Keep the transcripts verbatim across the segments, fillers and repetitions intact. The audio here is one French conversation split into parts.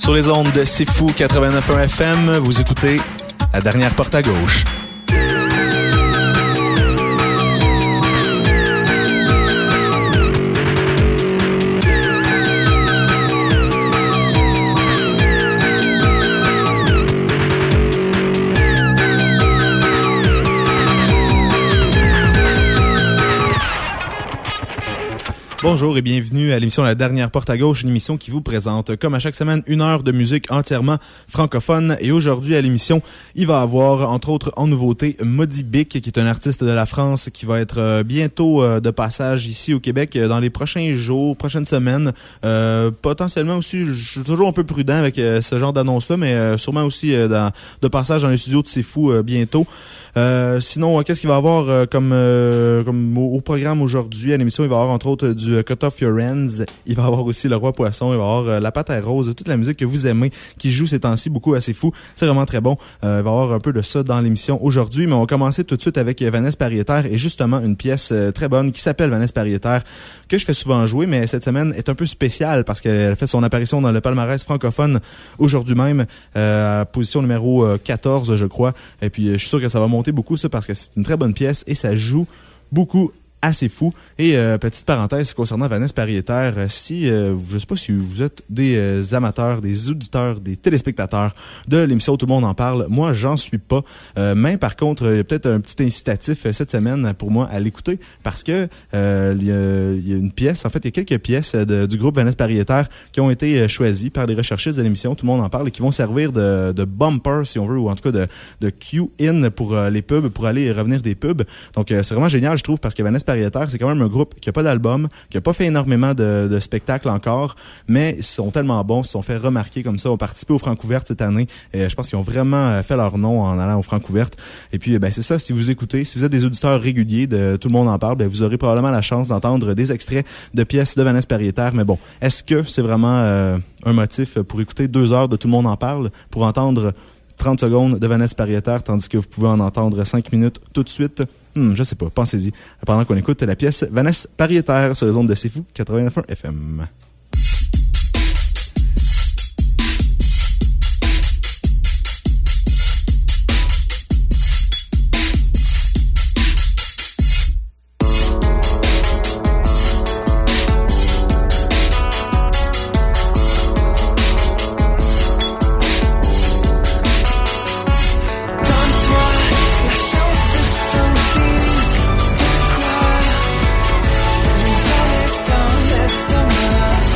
Sur les ondes de C'est Fou quatre-vingt-neuf point un F M, vous écoutez La Dernière Porte à Gauche. Bonjour et bienvenue à l'émission La Dernière Porte à Gauche, une émission qui vous présente, comme à chaque semaine, une heure de musique entièrement francophone. Et aujourd'hui, à l'émission, il va y avoir, entre autres, en nouveauté, Modi Bick, qui est un artiste de la France qui va être bientôt de passage ici au Québec dans les prochains jours, prochaines semaines. Euh, potentiellement aussi, je suis toujours un peu prudent avec ce genre d'annonce-là, mais sûrement aussi dans, de passage dans les studios de C'est Fou bientôt. Euh, sinon, qu'est-ce qu'il va y avoir comme, euh, comme au, au programme aujourd'hui? À l'émission, il va y avoir, entre autres, du Cut Off Your Ends. Il va y avoir aussi Le Roi Poisson. Il va y avoir euh, La Patère Rose, toute la musique que vous aimez, qui joue ces temps-ci beaucoup à C'est Fou. C'est vraiment très bon. Euh, il va y avoir un peu de ça dans l'émission aujourd'hui, mais on va commencer tout de suite avec Vanessa Pariétaire et justement une pièce euh, très bonne qui s'appelle Vanessa Pariétaire, que je fais souvent jouer, mais cette semaine est un peu spéciale parce qu'elle fait son apparition dans le palmarès francophone aujourd'hui même, euh, à position numéro quatorze, je crois. Et puis, je suis sûr que ça va monter beaucoup, ça, parce que c'est une très bonne pièce et ça joue beaucoup assez fou. Et euh, petite parenthèse concernant Vanessa Pariétaire, euh, si, euh, je ne sais pas si vous êtes des euh, amateurs, des auditeurs, des téléspectateurs de l'émission Tout le monde en parle, moi j'en suis pas. Euh, mais par contre, il y a peut-être un petit incitatif euh, cette semaine pour moi à l'écouter parce que euh, il y a, il y a une pièce, en fait il y a quelques pièces de, du groupe Vanessa Pariétaire qui ont été euh, choisies par les recherchistes de l'émission Tout le monde en parle et qui vont servir de, de bumper si on veut, ou en tout cas de, de cue-in pour euh, les pubs, pour aller et revenir des pubs. Donc euh, c'est vraiment génial je trouve parce que Vanessa Pariétaire, c'est quand même un groupe qui n'a pas d'album, qui n'a pas fait énormément de, de spectacles encore, mais ils sont tellement bons, ils se sont fait remarquer comme ça, ont participé aux Francouvertes cette année, et je pense qu'ils ont vraiment fait leur nom en allant aux Francouvertes. Et puis, ben, c'est ça, si vous écoutez, si vous êtes des auditeurs réguliers de Tout le monde en parle, ben, vous aurez probablement la chance d'entendre des extraits de pièces de Vanessa Pariétaire, mais bon, est-ce que c'est vraiment euh, un motif pour écouter deux heures de Tout le monde en parle, pour entendre trente secondes de Vanessa Pariétaire, tandis que vous pouvez en entendre cinq minutes tout de suite? Hmm, je sais pas, pensez-y. Pendant qu'on écoute la pièce Vanessa Pariétaire sur les ondes de C'est Fou quatre-vingt-neuf point un F M. Dans l'estomac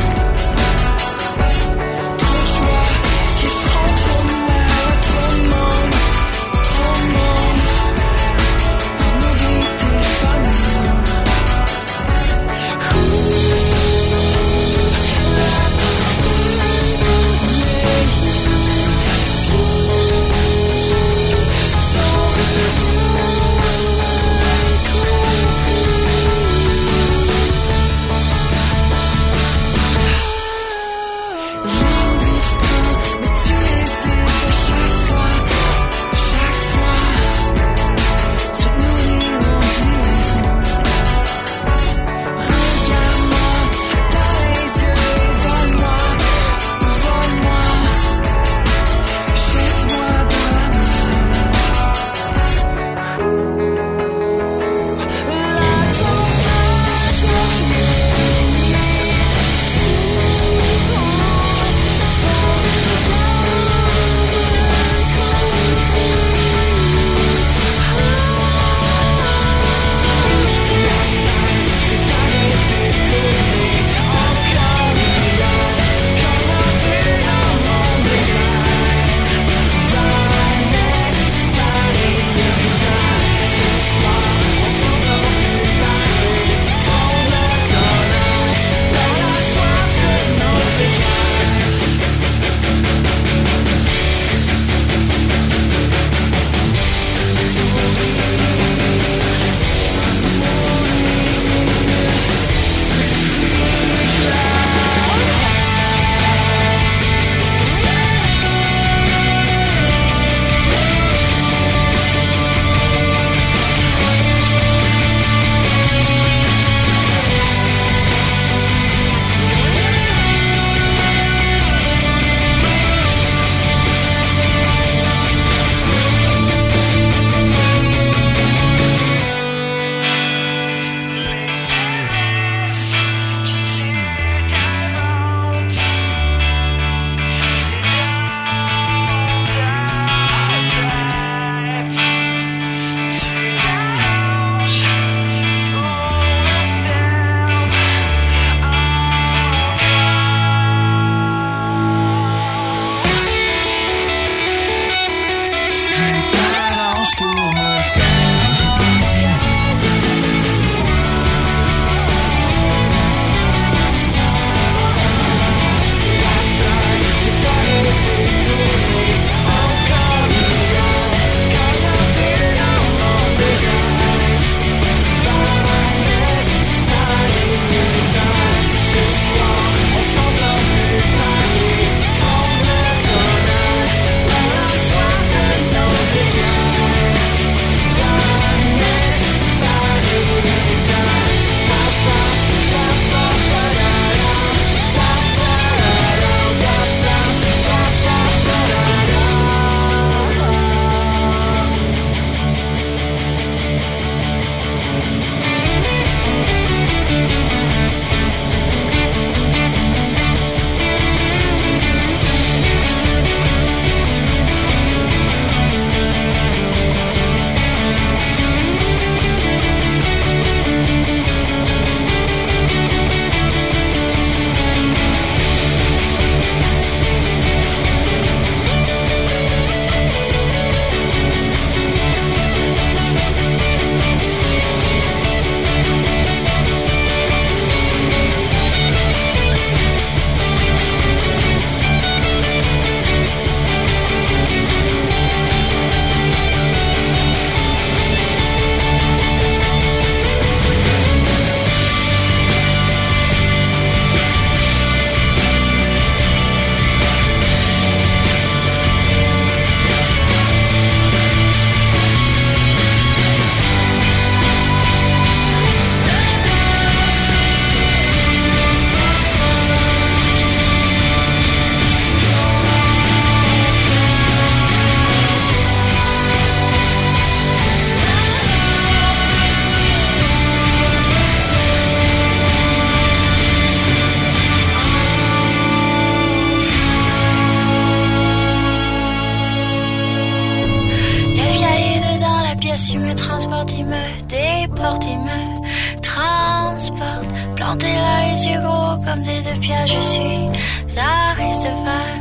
il me transporte, il me déporte, il me transporte. Planté là, les yeux gros comme des deux pierres, je suis à risque de faire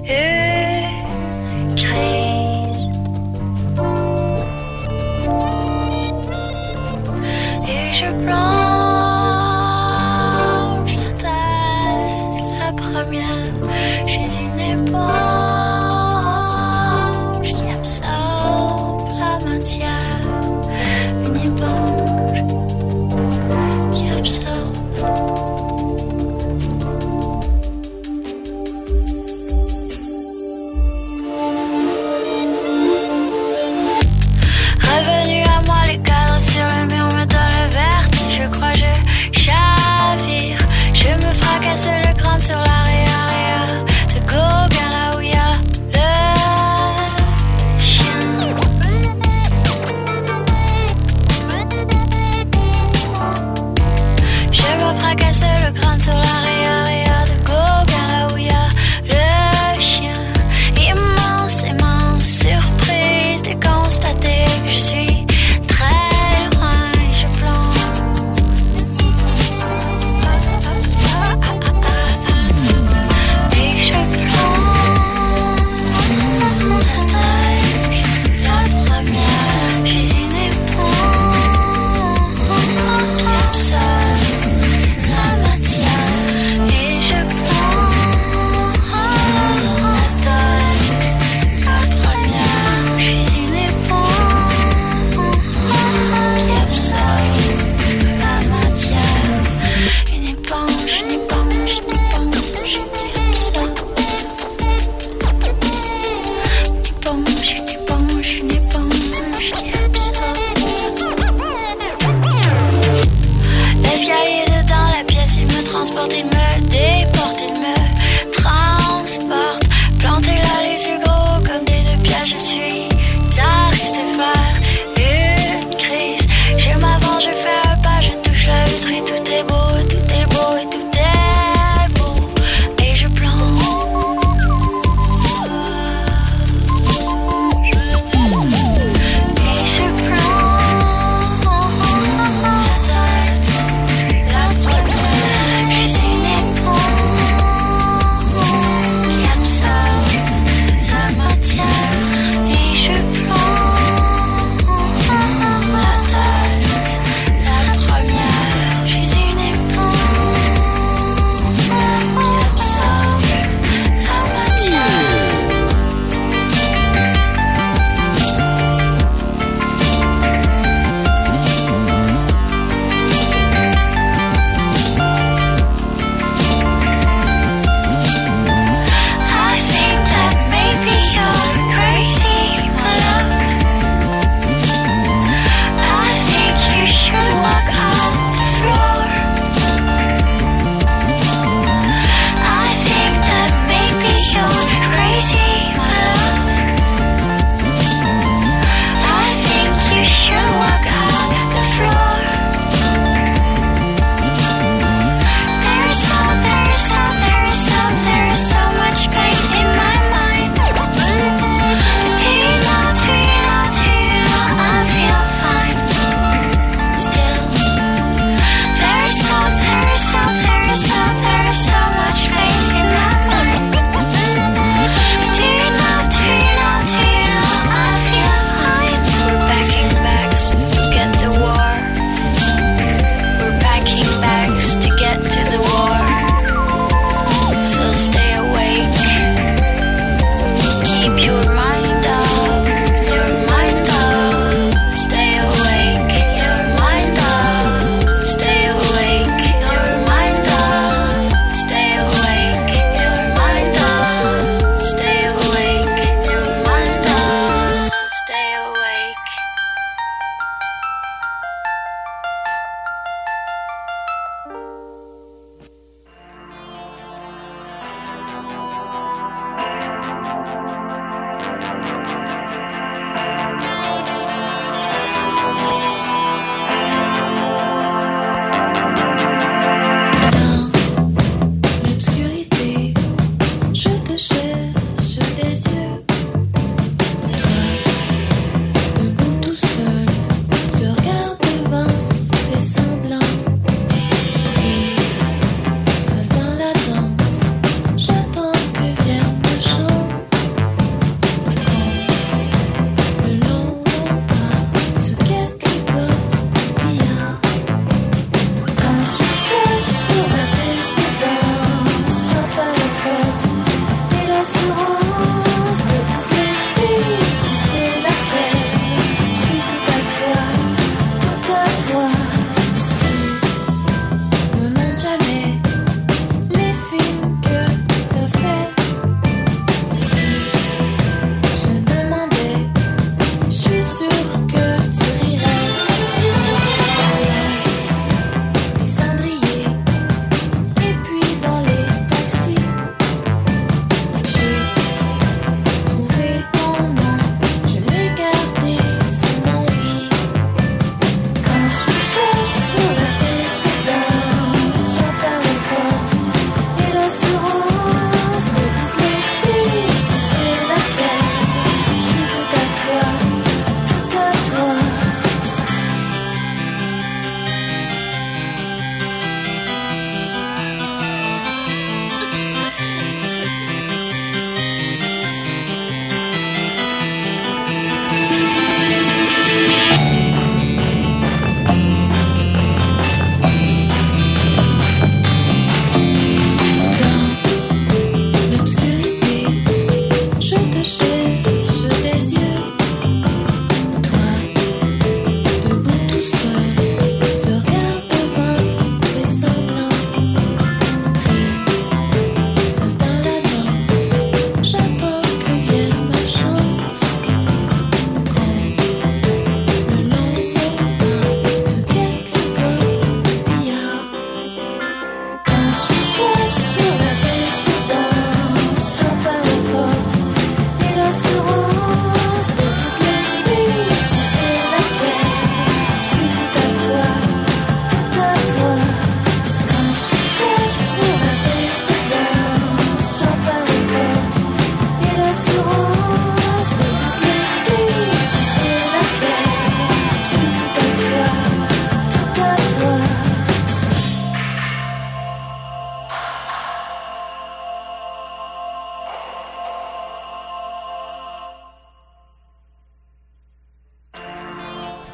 une crise. Et je plonge la tête, la première, je suis une éponge qui absorbe la matière, une éponge qui absorbe.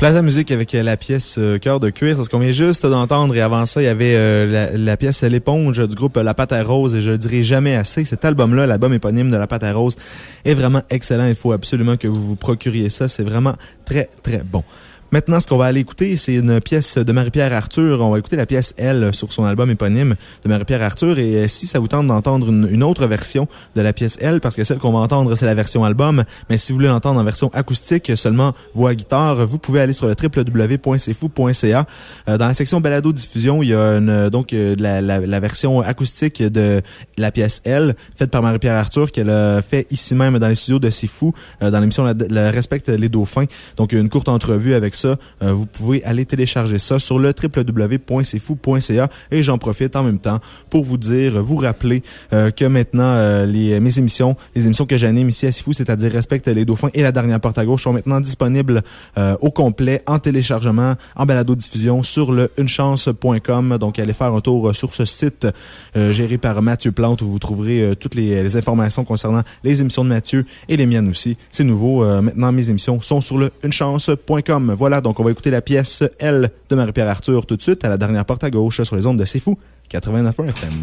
Plaza Musique avec la pièce euh, Cœur de cuir, c'est ce qu'on vient juste d'entendre. Et avant ça, il y avait euh, la, la pièce L'éponge du groupe La Pâte à Rose. Et je le dirai jamais assez, cet album-là, l'album éponyme de La Pâte à Rose, est vraiment excellent. Il faut absolument que vous vous procuriez ça. C'est vraiment très, très bon. Maintenant, ce qu'on va aller écouter, c'est une pièce de Marie-Pierre Arthur. On va écouter la pièce Elle sur son album éponyme de Marie-Pierre Arthur. Et si ça vous tente d'entendre une, une autre version de la pièce Elle, parce que celle qu'on va entendre, c'est la version album, mais si vous voulez l'entendre en version acoustique, seulement voix guitare, vous pouvez aller sur le w w w point c f o point c a. Euh, dans la section balado-diffusion, il y a une, donc la, la, la version acoustique de la pièce Elle, faite par Marie-Pierre Arthur, qu'elle a fait ici même dans les studios de C'est Fou, euh, dans l'émission la, la Respecte les Dauphins. Donc, une courte entrevue avec ça. Euh, vous pouvez aller télécharger ça sur le w w w point c fou point c a et j'en profite en même temps pour vous dire, vous rappeler euh, que maintenant euh, les mes émissions, les émissions que j'anime ici à C'est Fou, c'est-à-dire Respecte les Dauphins et La Dernière Porte à Gauche, sont maintenant disponibles euh, au complet en téléchargement, en balado-diffusion sur le une chance point com. Donc, allez faire un tour sur ce site euh, géré par Mathieu Plante où vous trouverez euh, toutes les, les informations concernant les émissions de Mathieu et les miennes aussi. C'est nouveau. Euh, maintenant, mes émissions sont sur le une chance point com. Voilà. Donc, on va écouter la pièce Elle de Marie-Pierre Arthur tout de suite à La Dernière Porte à Gauche sur les ondes de C'est Fou quatre-vingt-neuf point un F M.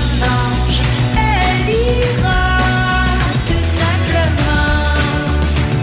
Elle ira tout simplement.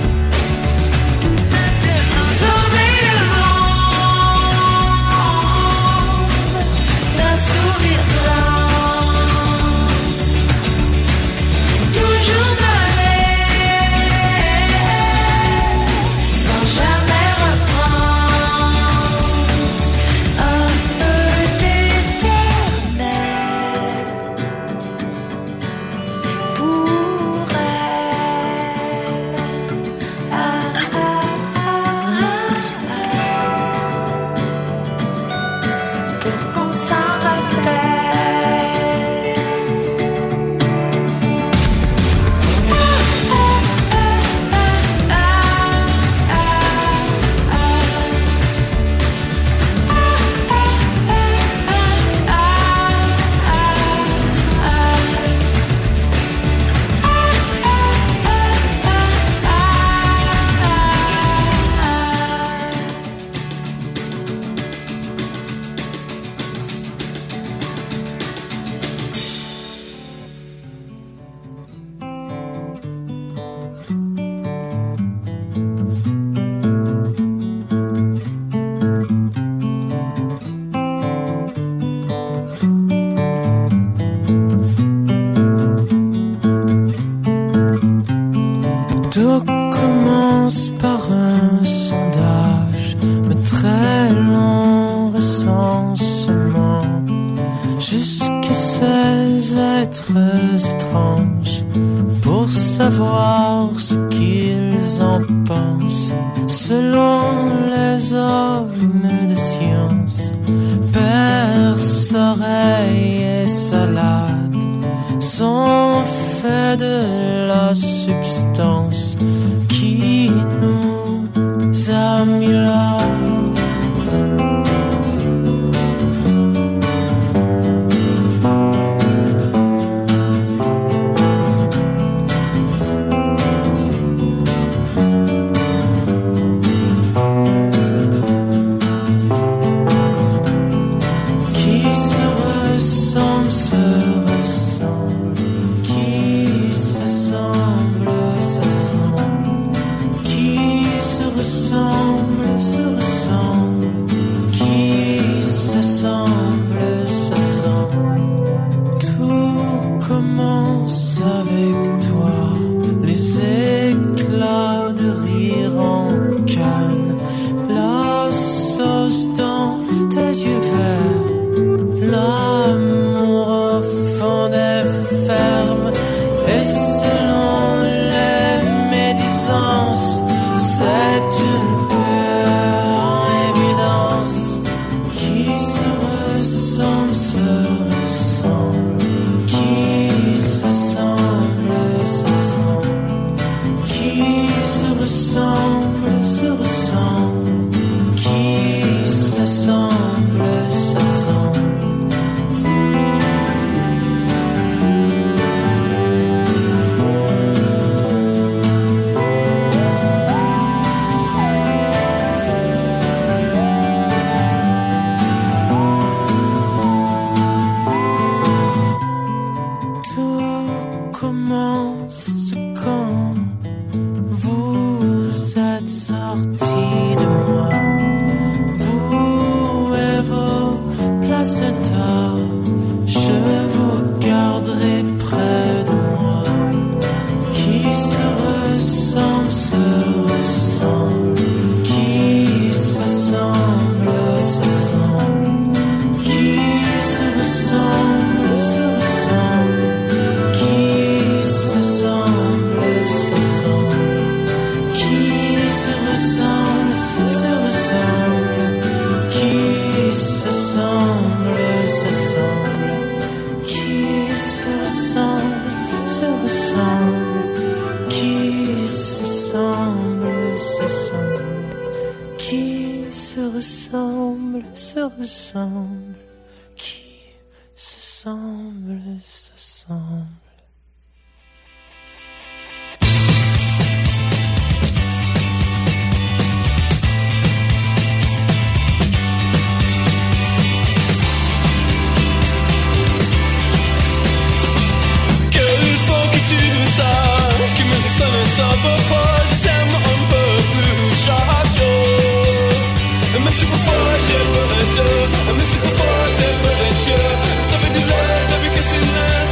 Tout commence par un sondage, un très long recensement, jusqu'à ces êtres étranges, pour savoir ce qu'ils en pensent. Selon les hommes de science, perce, oreille et salade sont faits de la substance qui nous a mis là. Un mythical fort temperature, ça fait du lait depuis que c'est né.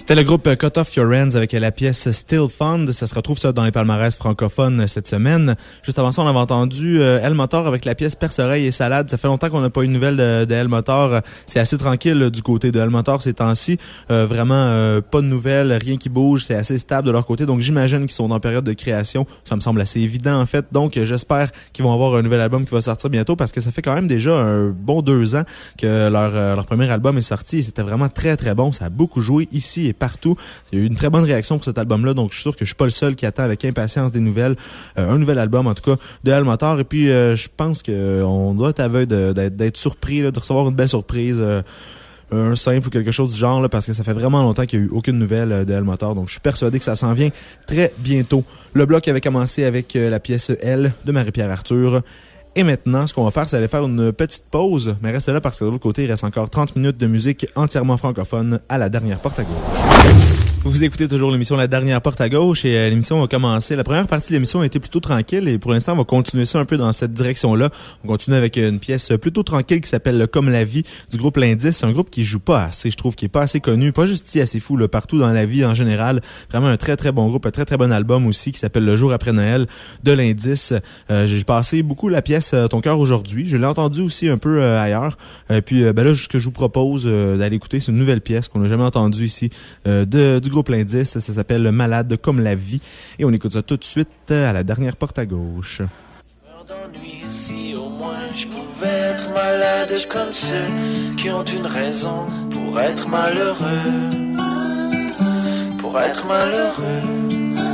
C'était le groupe Cut Off Your Hands avec la pièce Still Fund. Ça se retrouve ça dans les palmarès francophones cette semaine. Juste avant ça, on avait entendu euh, El Motor avec la pièce Perce-Oreille et Salade. Ça fait longtemps qu'on n'a pas eu de nouvelles de, de El Motor. C'est assez tranquille là, du côté de El Motor ces temps-ci. Euh, vraiment, euh, pas de nouvelles, rien qui bouge. C'est assez stable de leur côté. Donc, j'imagine qu'ils sont en période de création. Ça me semble assez évident, en fait. Donc, j'espère qu'ils vont avoir un nouvel album qui va sortir bientôt parce que ça fait quand même déjà un bon deux ans que leur, euh, leur premier album est sorti. Et c'était vraiment très, très bon. Ça a beaucoup joué ici et partout. Il y a eu une très bonne réaction pour cet album-là, donc je suis sûr que je suis pas le seul qui attend avec impatience des nouvelles. Euh, un nouvel album, en tout cas, de El Motor. Et puis, euh, je pense qu'on doit être aveugle de, d'être, d'être surpris, là, de recevoir une belle surprise. Euh, un simple ou quelque chose du genre, là, parce que ça fait vraiment longtemps qu'il n'y a eu aucune nouvelle de El Motor. Donc, je suis persuadé que ça s'en vient très bientôt. Le bloc avait commencé avec euh, la pièce Elle de Marie-Pierre Arthur. Et maintenant, ce qu'on va faire, c'est aller faire une petite pause. Mais restez là parce que de l'autre côté, il reste encore trente minutes de musique entièrement francophone à la dernière porte à gauche. Vous écoutez toujours l'émission La Dernière Porte à Gauche et euh, l'émission va commencer. La première partie de l'émission a été plutôt tranquille et pour l'instant, on va continuer ça un peu dans cette direction-là. On continue avec une pièce plutôt tranquille qui s'appelle Comme la vie du groupe L'Indice. C'est un groupe qui joue pas assez, je trouve, qui est pas assez connu, pas juste ici assez fou, là, partout dans la vie en général. Vraiment un très très bon groupe, un très très bon album aussi qui s'appelle Le jour après Noël de L'Indice. Euh, j'ai passé beaucoup la pièce euh, Ton cœur aujourd'hui. Je l'ai entendu aussi un peu euh, ailleurs. Euh, puis euh, ben là, ce que je vous propose euh, d'aller écouter, c'est une nouvelle pièce qu'on n'a jamais entendue ici euh, de, du groupe L'Indice. Ça s'appelle Malade comme la vie. Et on écoute ça tout de suite à la dernière porte à gauche. D'ennui, si au moins je pouvais être malade comme ceux qui ont une raison pour être malheureux, pour être malheureux.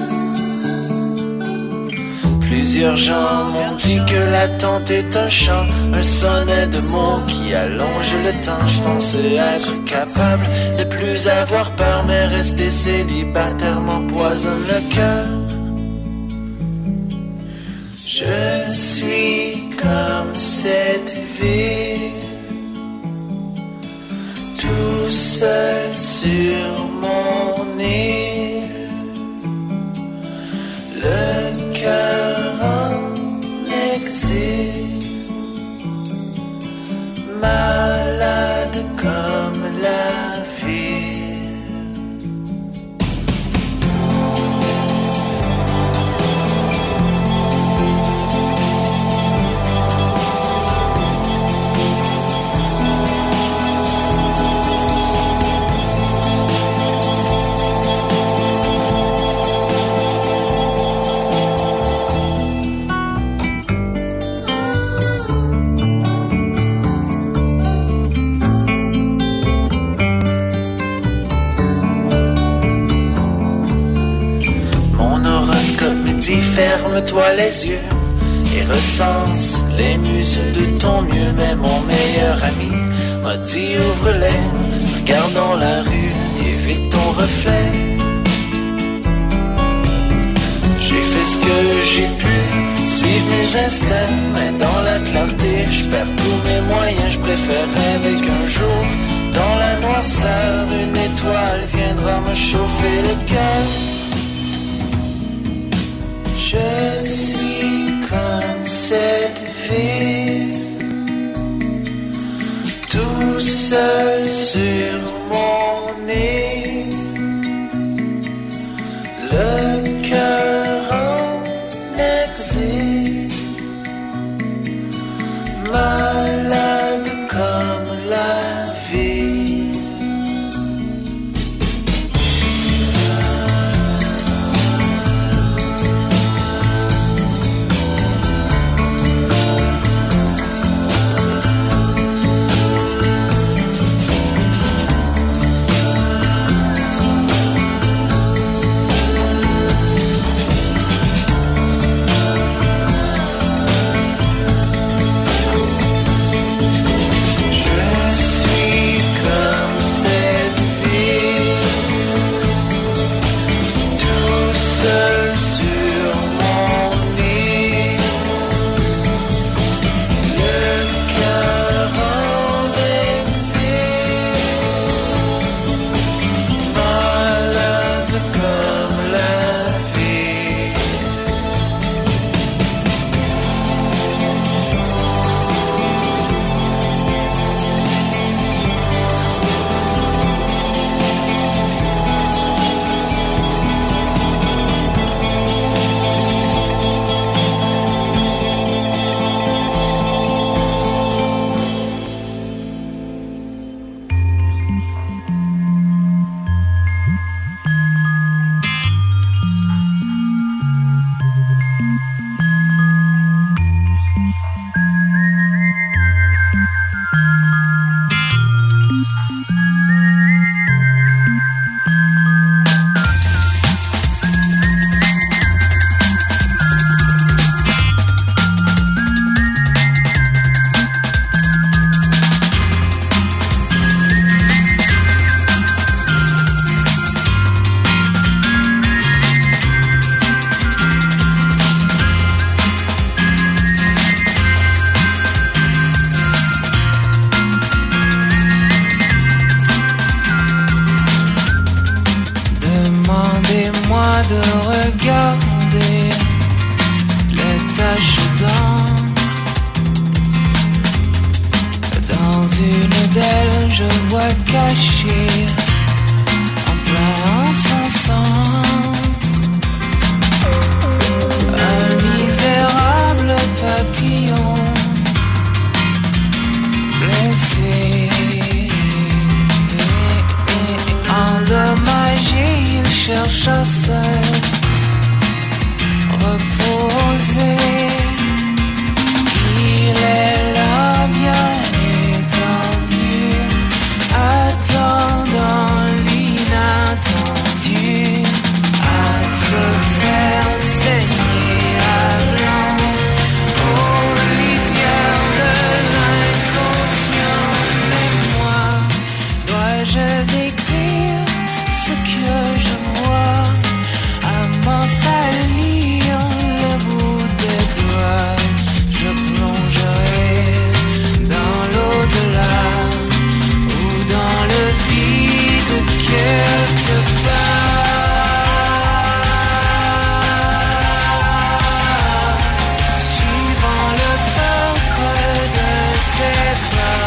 Plusieurs gens ont dit que l'attente est un chant, un sonnet de mots qui allonge le temps. Je pensais être capable de plus avoir peur, mais rester célibataire m'empoisonne le cœur. Je suis comme cette ville, tout seul sur mon île, le cœur en exil, malade comme la ville. Ferme-toi les yeux et recense les muses de ton mieux. Mais mon meilleur ami m'a dit ouvre-les, regarde dans la rue, évite ton reflet. J'ai fait ce que j'ai pu, suivre mes instincts, mais dans la clarté je perds tous mes moyens. Je préfère rêver qu'un jour dans la noirceur une étoile viendra me chauffer le cœur. Je suis comme cette ville, tout seul sur mon île, le cœur en exil, malade comme la vie. de regarder les taches d'encre. Dans une d'elles, je vois caché en plein son centre un misérable papillon blessé, endommagé. Il cherche à se reposer. Il est là bien étendu, attendant l'inattendu, à se faire saigner à blanc aux lisières de l'inconscient. Mais moi, dois-je décrire ce que je vois, à m'en salir le bout des doigts? Je plongerai dans l'au-delà ou dans le vide quelque part, suivant le feutre de ses pas.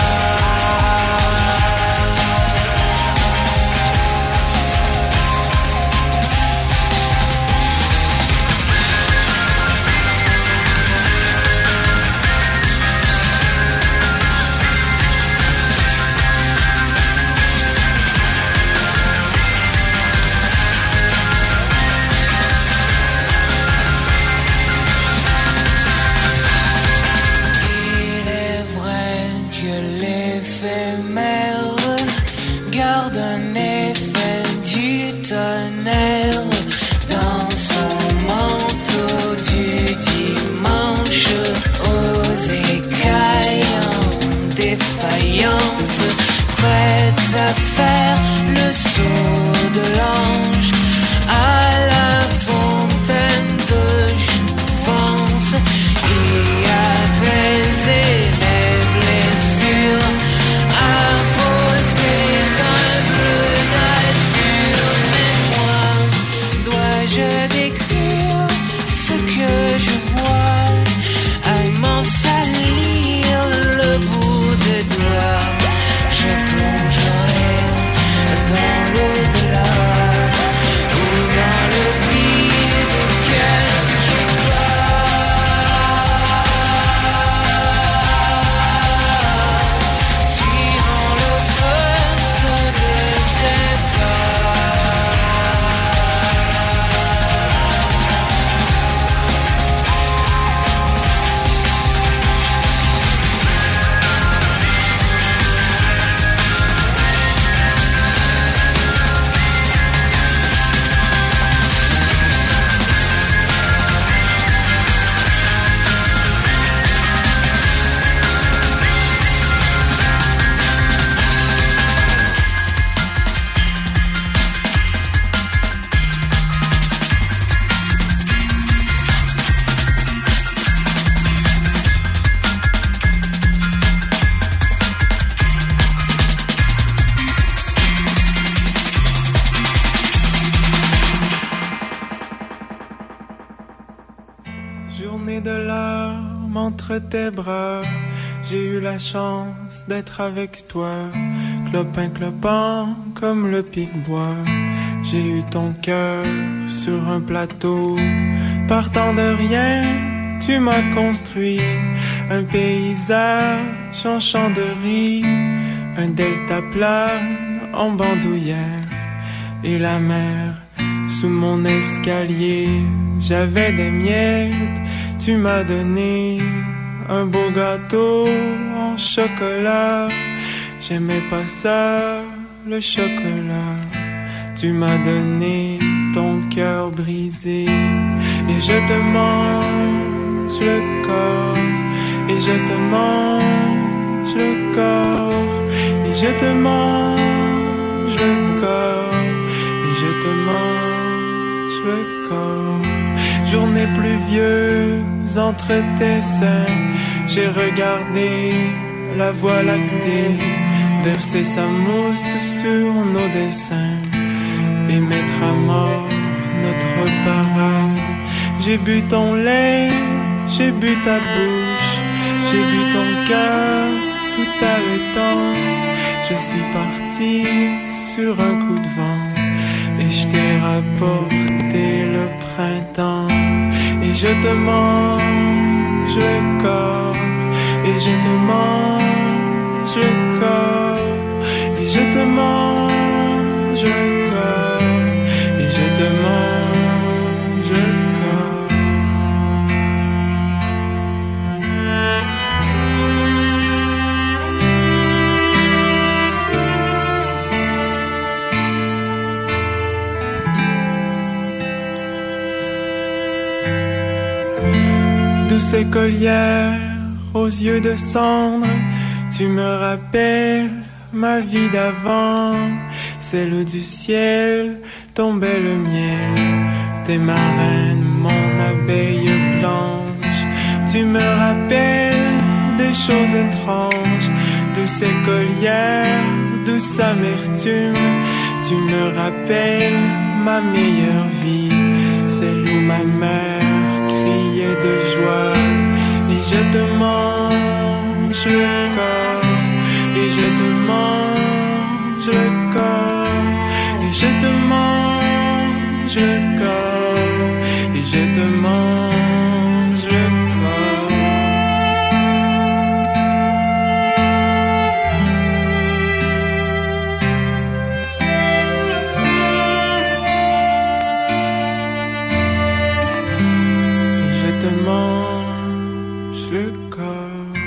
Il est vrai que l'éphémère garde un effet du tonnerre dans son manteau du dimanche, aux écailles en défaillance, prête à faire le saut de l'ange à la fontaine de jouvence et apaiser mes blessures, imposer un peu nature. Mais moi, dois-je décrire ce que je vois, à m'en salir le bout des doigts? Je plongerai dans l'au-delà ou dans le vide quelque part, suivant le feutre de ses Journée de larmes entre tes bras, j'ai eu la chance d'être avec toi. Clopin clopin comme le pic-bois, j'ai eu ton cœur sur un plateau. Partant de rien, tu m'as construit un paysage en champ de riz, un delta plane en bandoulière et la mer sous mon escalier. J'avais des miettes, tu m'as donné un beau gâteau en chocolat. J'aimais pas ça, le chocolat. Tu m'as donné ton cœur brisé et je te mange le corps, et je te mange le corps, et je te mange le corps, et je te mange le corps. Journée pluvieuse entre tes seins, j'ai regardé la voie lactée verser sa mousse sur nos dessins et mettre à mort notre parade. J'ai bu ton lait, j'ai bu ta bouche, j'ai bu ton cœur tout haletant. Je suis parti sur un coup de vent et je t'ai rapporté le printemps. Et je te mange le corps, et je te mange le corps, et je te mange le corps, et je te mange le corps. Douce écolière aux yeux de cendre, tu me rappelles ma vie d'avant, celle où du ciel tombait le miel. T'es ma reine, mon abeille blanche. Tu me rappelles des choses étranges, douce écolière, douce amertume. Tu me rappelles ma meilleure vie, celle où ma mère criait de joie. Et je te mange le corps, et je te mange le corps, et je te mange le corps, et je te mange le corps. Et je te mange le corps.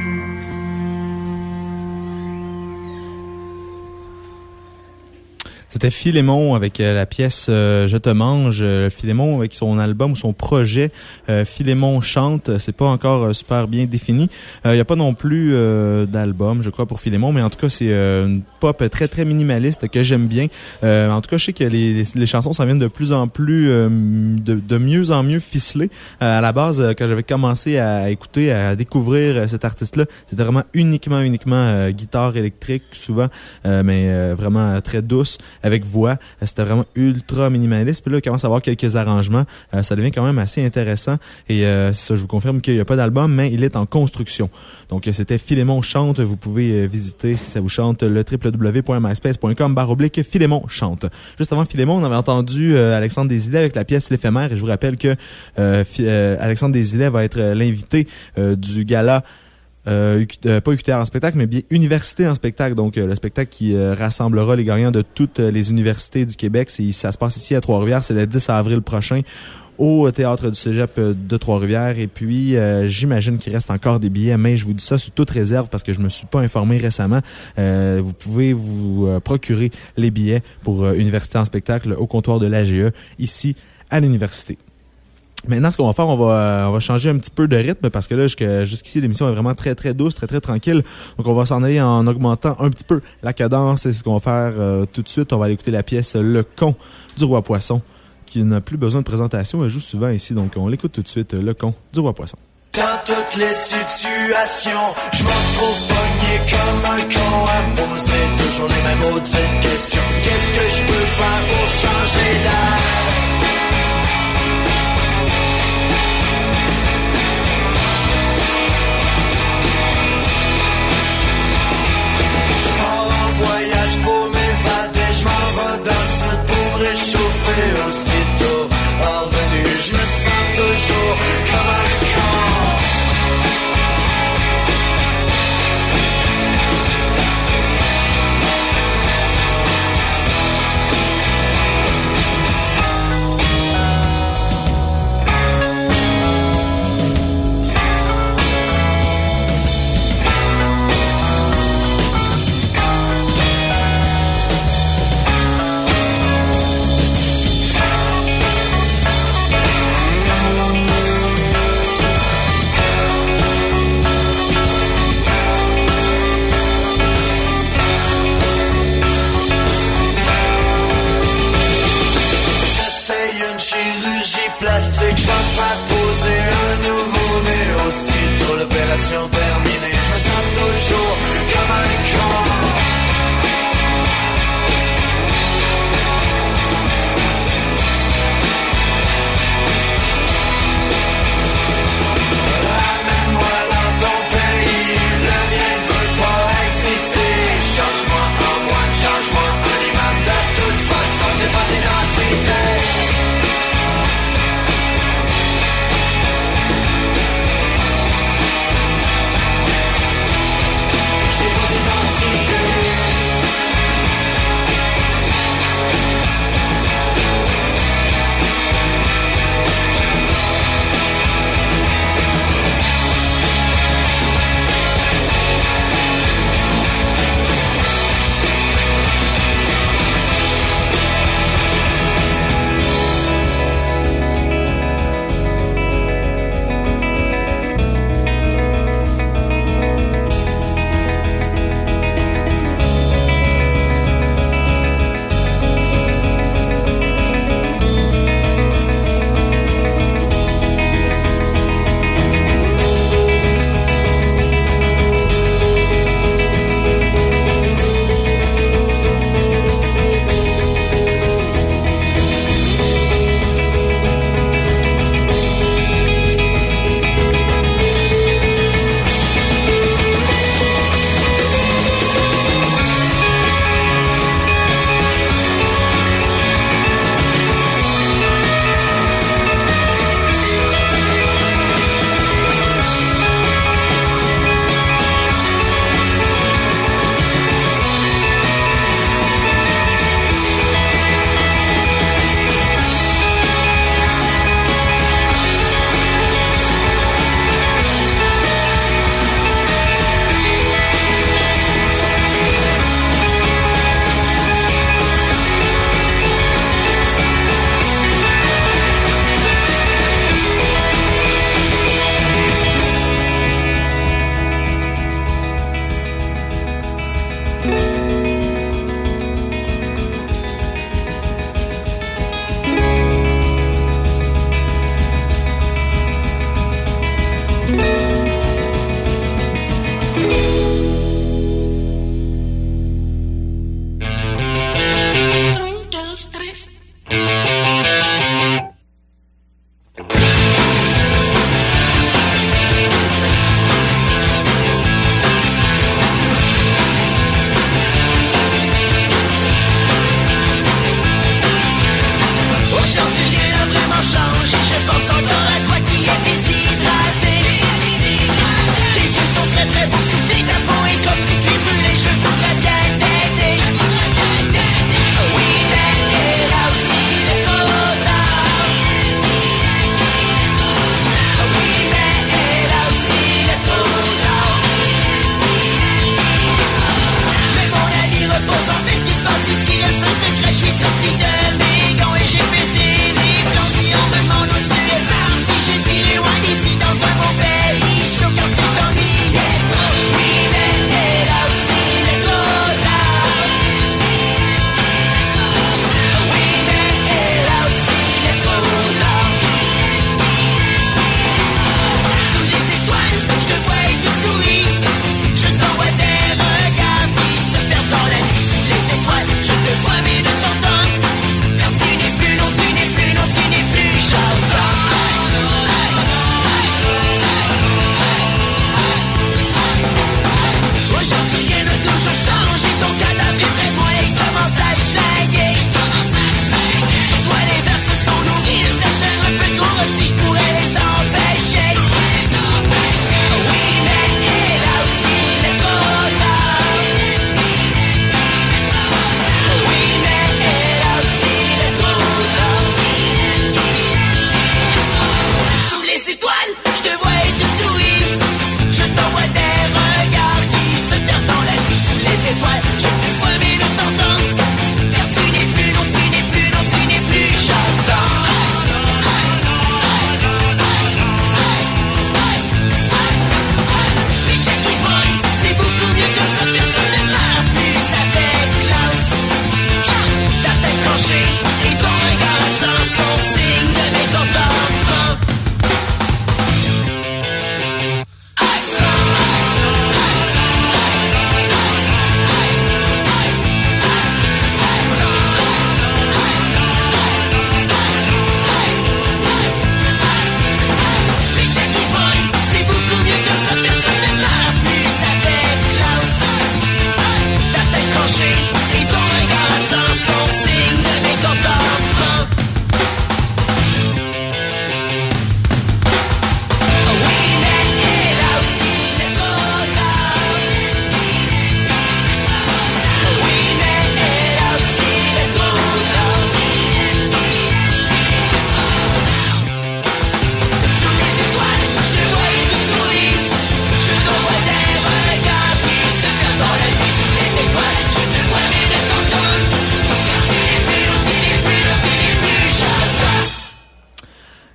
C'était Philémon avec euh, la pièce euh, Je te mange. Euh, Philémon avec son album ou son projet euh, Philémon chante. C'est pas encore euh, super bien défini. Il euh, n'y a pas non plus euh, d'album, je crois, pour Philémon, mais en tout cas, c'est euh, une pop très, très minimaliste que j'aime bien. Euh, en tout cas, je sais que les, les, les chansons s'en viennent de plus en plus, euh, de, de mieux en mieux ficelées. Euh, à la base, euh, quand j'avais commencé à écouter, à découvrir euh, cet artiste-là, c'était vraiment uniquement, uniquement euh, guitare électrique, souvent, euh, mais euh, vraiment euh, très douce, avec voix. C'était vraiment ultra minimaliste. Puis là, il commence à avoir quelques arrangements. Euh, ça devient quand même assez intéressant. Et euh, ça, je vous confirme qu'il n'y a pas d'album, mais il est en construction. Donc, c'était Philémon chante. Vous pouvez euh, visiter, si ça vous chante, le w w w point myspace point com barre oblique Philémon chante. Juste avant Philémon, on avait entendu euh, Alexandre Desilets avec la pièce L'éphémère. Et je vous rappelle que euh, euh, Alexandre Desilets va être euh, l'invité euh, du gala Euh, euh, pas U Q T R en spectacle, mais bien Université en spectacle. Donc, euh, le spectacle qui euh, rassemblera les gagnants de toutes euh, les universités du Québec. C'est, ça se passe ici à Trois-Rivières. C'est le dix avril prochain au Théâtre du Cégep de Trois-Rivières. Et puis, euh, j'imagine qu'il reste encore des billets, mais je vous dis ça sous toute réserve parce que je me suis pas informé récemment. Euh, vous pouvez vous euh, procurer les billets pour euh, Université en spectacle au comptoir de l'A G E, ici à l'université. Maintenant, ce qu'on va faire, on va, on va changer un petit peu de rythme parce que là, jusqu'ici, l'émission est vraiment très, très douce, très, très tranquille. Donc, on va s'en aller en augmentant un petit peu la cadence. C'est ce qu'on va faire euh, tout de suite. On va aller écouter la pièce Le Con du Roi Poisson, qui n'a plus besoin de présentation. Elle joue souvent ici. Donc, on l'écoute tout de suite. Le Con du Roi Poisson. Dans toutes les situations, je me retrouve pogné comme un con à me poser toujours les mêmes maudites questions. Qu'est-ce que je peux faire pour changer d'air? Voyage pour m'évader, je m'en vais dans le sud pour me réchauffer aussitôt. Revenu, je me sens toujours comme un con. Plastique, je vais me faire poser un nouveau-né. Aussitôt l'opération terminée, je me sens toujours comme un con.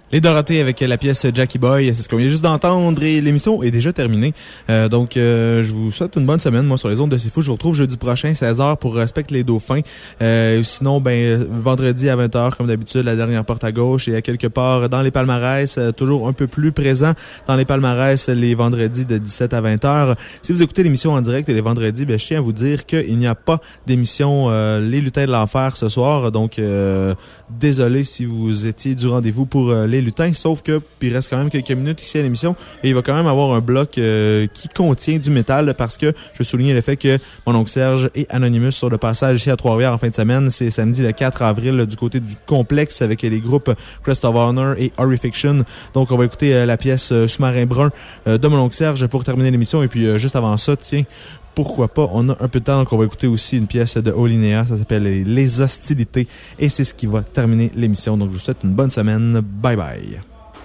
Les Dorothées avec la pièce Jackie Boy, c'est ce qu'on vient juste d'entendre et l'émission est déjà terminée. Euh, donc, euh, je vous souhaite une bonne semaine, moi, sur les ondes de C'est Fou. Je vous retrouve jeudi prochain, seize heures, pour Respect les Dauphins. Euh, sinon, ben, vendredi à vingt heures, comme d'habitude, la dernière porte à gauche et à quelque part dans les palmarès, euh, toujours un peu plus présent dans les palmarès les vendredis de dix-sept à vingt heures. Si vous écoutez l'émission en direct les vendredis, ben, je tiens à vous dire qu'il n'y a pas d'émission euh, Les Lutins de l'Enfer ce soir. Donc, euh, désolé si vous étiez du rendez-vous pour euh, les lutins, sauf que il reste quand même quelques minutes ici à l'émission et il va quand même avoir un bloc euh, qui contient du métal parce que je soulignais le fait que mon oncle Serge et Anonymous sur le passage ici à Trois-Rivières en fin de semaine. C'est samedi le quatre avril là, du côté du complexe avec les groupes Crest of Honor et Horrifiction. Donc on va écouter euh, la pièce euh, Sous-marin brun euh, de mon oncle Serge pour terminer l'émission et puis euh, juste avant ça, tiens, pourquoi pas, on a un peu de temps, donc on va écouter aussi une pièce de Olinéa, ça s'appelle Les Hostilités, et c'est ce qui va terminer l'émission. Donc je vous souhaite une bonne semaine, bye bye.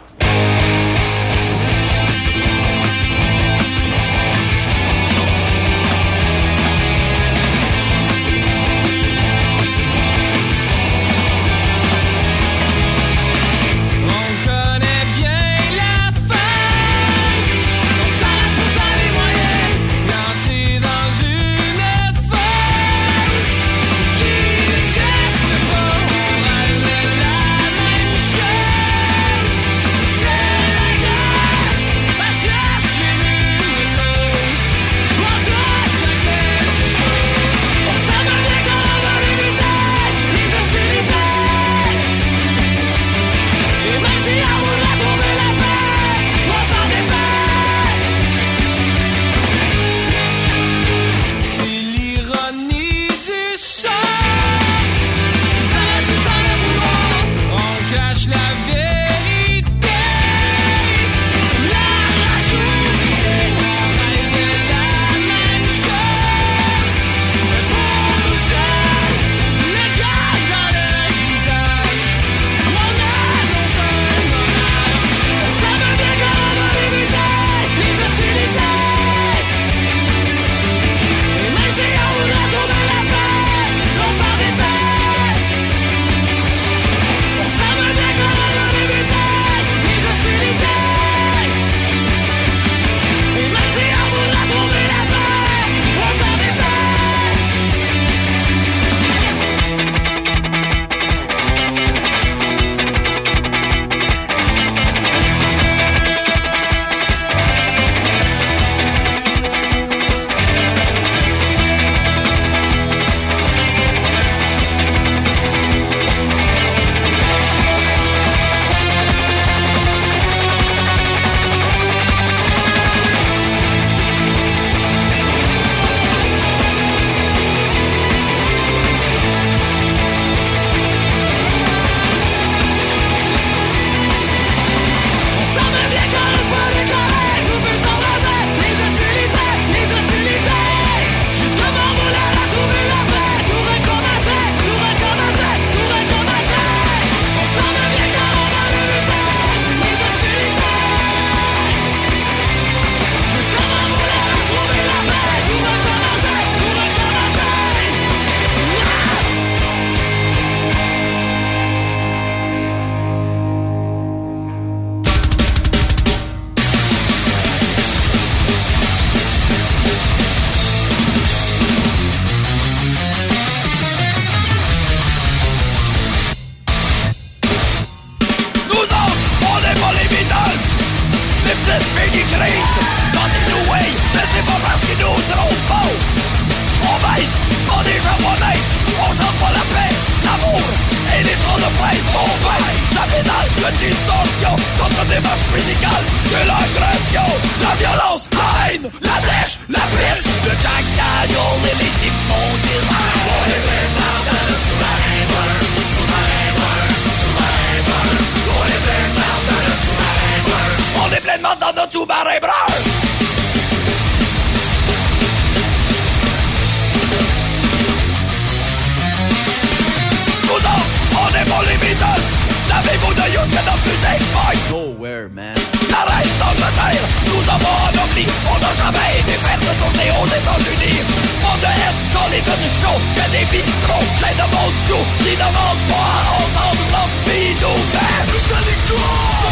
Nowhere, man. La reine d'Angleterre, nous avons anobli. On n'a jamais été faire de tournée aux États-Unis. Pas de haine sans les tonnes chauds, que des bistrots pleins de monde sous qui ne demandent pas à entendre l'homme bidou. Mais vous allez quoi?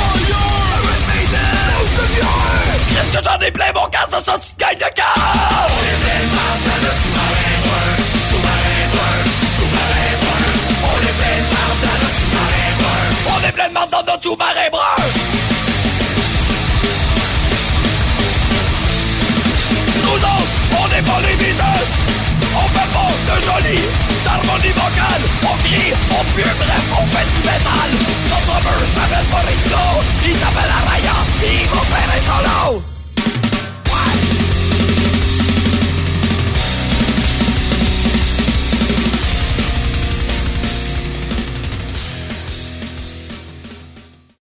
est plein mon cœur, ça sortit de gagne de cœur. On est plein de marde dans notre sous-marin brun, sous-marin brun, sous-marin brun. On est plein de marde dans notre sous-marin brun. On est plein de marde dans notre sous-marin.